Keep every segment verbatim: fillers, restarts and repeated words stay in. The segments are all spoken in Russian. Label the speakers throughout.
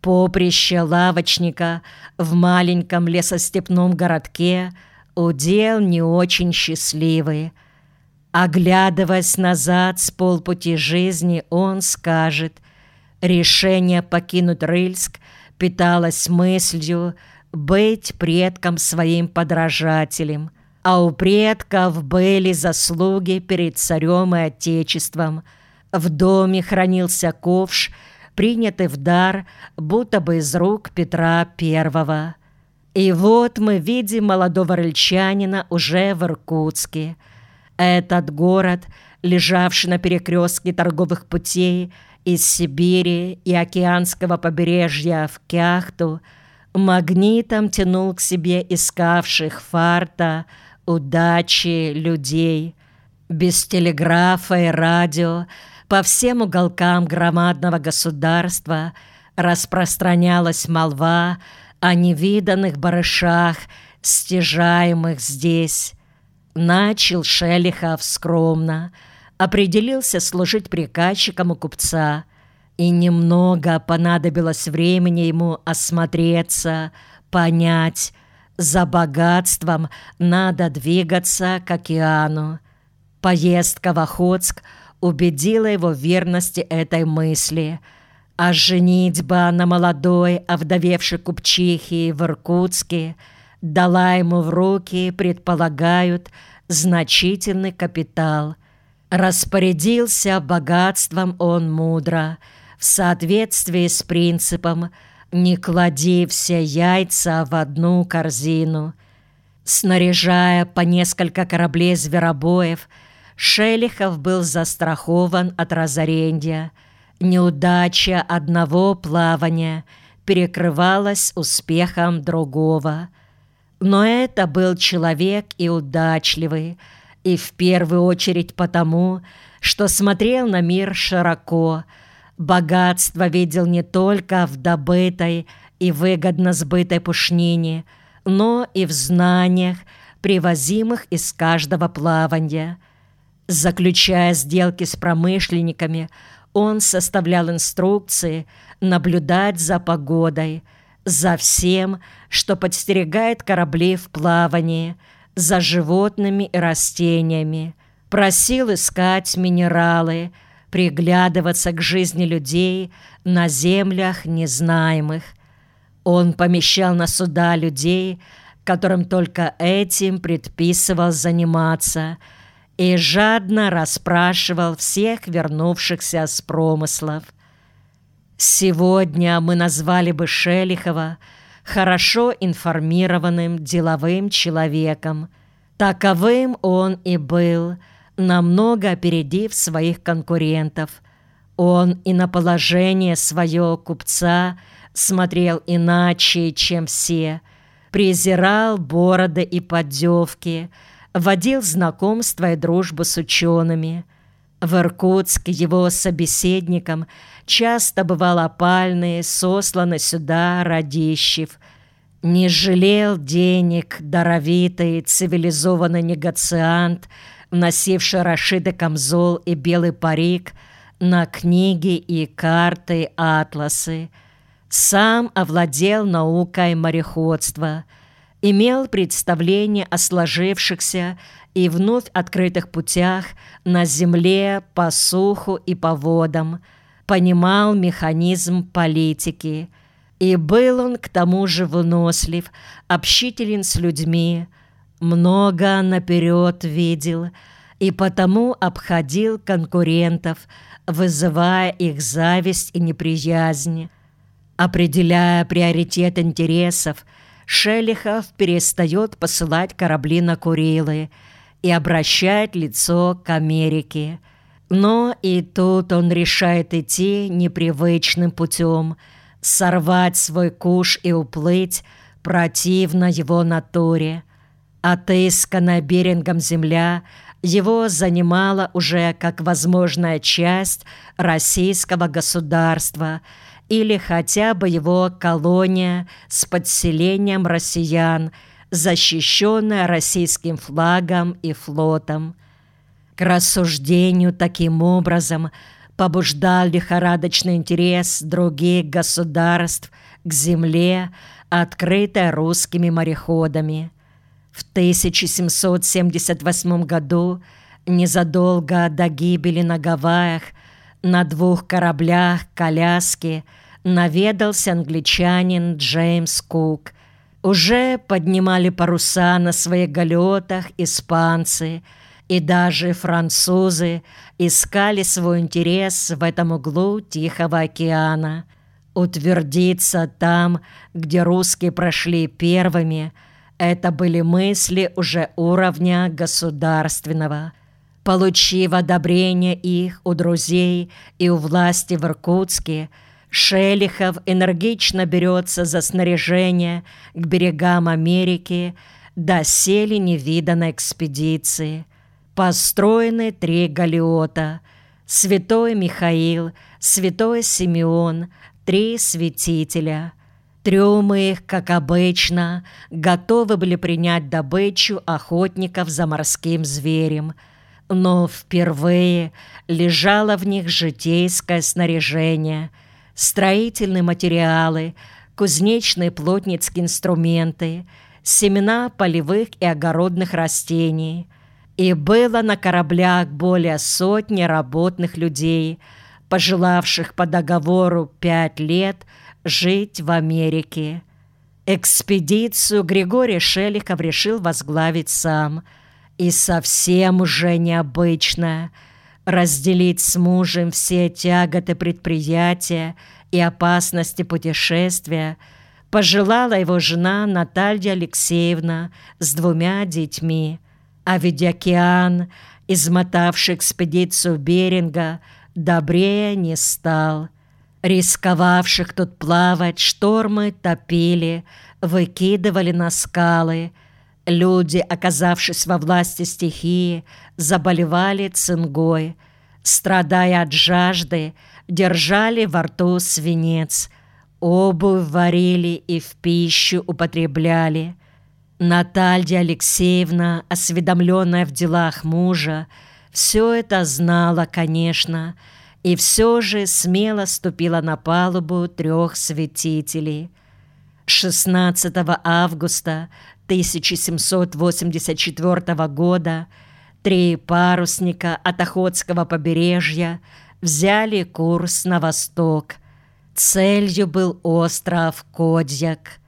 Speaker 1: Поприще лавочника в маленьком лесостепном городке удел не очень счастливый. Оглядываясь назад с полпути жизни, он скажет: решение покинуть Рыльск питалось мыслью быть предком своим подражателем, а у предков были заслуги перед царем и отечеством. В доме хранился ковш, принятый в дар, будто бы из рук Петра Первого. И вот мы видим молодого рыльчанина уже в Иркутске. Этот город, лежавший на перекрестке торговых путей из Сибири и океанского побережья в Кяхту, магнитом тянул к себе искавших фарта, удачи людей. Без телеграфа и радио по всем уголкам громадного государства распространялась молва о невиданных барышах, стяжаемых здесь. Начал Шелихов скромно, определился служить приказчиком у купца, и немного понадобилось времени ему осмотреться, понять: за богатством надо двигаться к океану. Поездка в Охотск убедила его в верности этой мысли, а женитьба на молодой овдовевшей купчихе в Иркутске дала ему в руки, предполагают, значительный капитал. Распорядился богатством он мудро, в соответствии с принципом «не клади все яйца в одну корзину». Снаряжая по несколько кораблей зверобоев, Шелихов был застрахован от разорения. Неудача одного плавания перекрывалась успехом другого. Но это был человек и удачливый, и в первую очередь потому, что смотрел на мир широко. Богатство видел не только в добытой и выгодно сбытой пушнине, но и в знаниях, привозимых из каждого плавания. Заключая сделки с промышленниками, он составлял инструкции наблюдать за погодой, за всем, что подстерегает корабли в плавании, за животными и растениями, просил искать минералы, приглядываться к жизни людей на землях незнаемых. Он помещал на суда людей, которым только этим предписывал заниматься, и жадно расспрашивал всех вернувшихся с промыслов. Сегодня мы назвали бы Шелихова хорошо информированным деловым человеком. Таковым он и был, намного опередив своих конкурентов. Он и на положение свое купца смотрел иначе, чем все, презирал бороды и поддевки, водил знакомство и дружбу с учеными. В Иркутске его собеседником часто бывал опальный, сосланный сюда Радищев. Не жалел денег даровитый цивилизованный негациант, носивший расшитый камзол и белый парик, на книги и карты, атласы. Сам овладел наукой мореходства, имел представление о сложившихся и вновь открытых путях на земле, по суху и по водам, понимал механизм политики. И был он к тому же вынослив, общителен с людьми, много наперед видел и потому обходил конкурентов, вызывая их зависть и неприязнь. Определяя приоритет интересов, Шелихов перестает посылать корабли на Курилы и обращает лицо к Америке. Но и тут он решает идти непривычным путем, сорвать свой куш и уплыть противно его натуре. Отысканная Берингом земля его занимала уже как возможная часть российского государства или хотя бы его колония с подселением россиян, защищенная российским флагом и флотом. К рассуждению таким образом побуждал лихорадочный интерес других государств к земле, открытой русскими мореходами. В тысяча семьсот семьдесят восьмом году, незадолго до гибели на Гавайях, на двух кораблях коляски наведался англичанин Джеймс Кук. Уже поднимали паруса на своих галеотах испанцы, и даже французы искали свой интерес в этом углу Тихого океана. Утвердиться там, где русские прошли первыми, это были мысли уже уровня государственного. Получив одобрение их у друзей и у власти в Иркутске, Шелихов энергично берется за снаряжение к берегам Америки, доселе невиданной экспедиции. Построены три галеота: Святой Михаил, Святой Симеон, три святителя. Трюмы их, как обычно, готовы были принять добычу охотников за морским зверем, но впервые лежало в них житейское снаряжение, строительные материалы, кузнечные плотницкие инструменты, семена полевых и огородных растений. И было на кораблях более сотни работных людей, пожелавших по договору пять лет жить в Америке. Экспедицию Григорий Шелихов решил возглавить сам. И совсем уже необычно разделить с мужем все тяготы предприятия и опасности путешествия пожелала его жена Наталья Алексеевна с двумя детьми. А ведь океан, измотавший экспедицию Беринга, добрее не стал. Рисковавших тут плавать штормы топили, выкидывали на скалы. Люди, оказавшись во власти стихии, заболевали цингой. Страдая от жажды, держали во рту свинец. Обувь варили и в пищу употребляли. Наталья Алексеевна, осведомленная в делах мужа, все это знала, конечно, и все же смело ступила на палубу трех святителей. шестнадцатого августа тысяча семьсот восемьдесят четвёртого года три парусника от Охотского побережья взяли курс на восток. Целью был остров Кодьяк.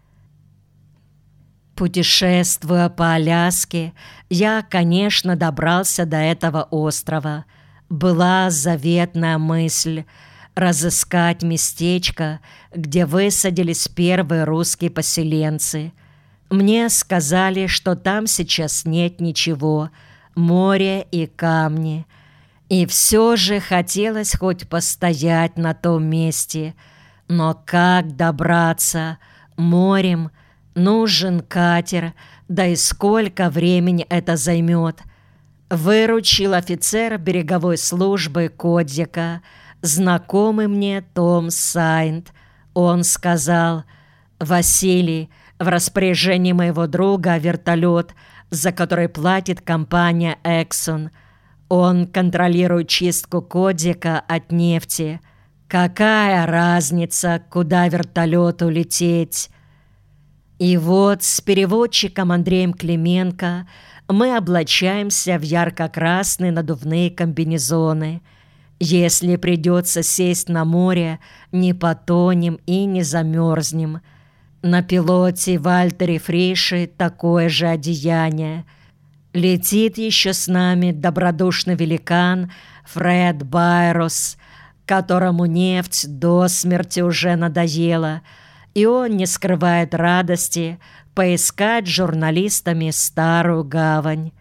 Speaker 1: Путешествуя по Аляске, я, конечно, добрался до этого острова. Была заветная мысль разыскать местечко, где высадились первые русские поселенцы. Мне сказали, что там сейчас нет ничего, море и камни. И все же хотелось хоть постоять на том месте. Но как добраться? Морем? Нужен катер, да и сколько времени это займет. Выручил офицер береговой службы Кодьяка, знакомый мне Том Сайнт. Он сказал: «Василий, в распоряжении моего друга вертолет, за который платит компания «Эксон». Он контролирует чистку Кодьяка от нефти. Какая разница, куда вертолету лететь?» И вот с переводчиком Андреем Клименко мы облачаемся в ярко-красные надувные комбинезоны. Если придется сесть на море, не потонем и не замерзнем. На пилоте Вальтере Фриши такое же одеяние. Летит еще с нами добродушный великан Фред Байрос, которому нефть до смерти уже надоела, и он не скрывает радости поискать журналистами старую гавань.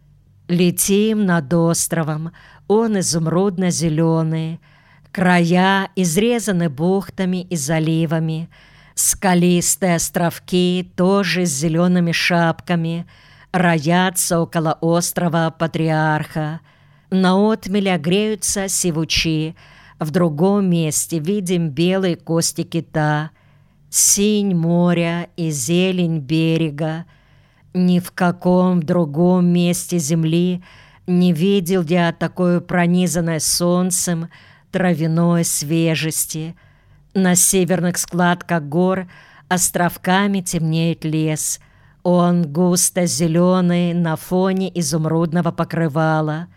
Speaker 1: Летим над островом, он изумрудно-зеленый, края изрезаны бухтами и заливами, скалистые островки тоже с зелеными шапками роятся около острова Патриарха. На отмеле греются сивучи, в другом месте видим белые кости кита, синь моря и зелень берега. Ни в каком другом месте земли не видел я такой пронизанной солнцем травяной свежести. На северных складках гор островками темнеет лес. Он густо зеленый на фоне изумрудного покрывала.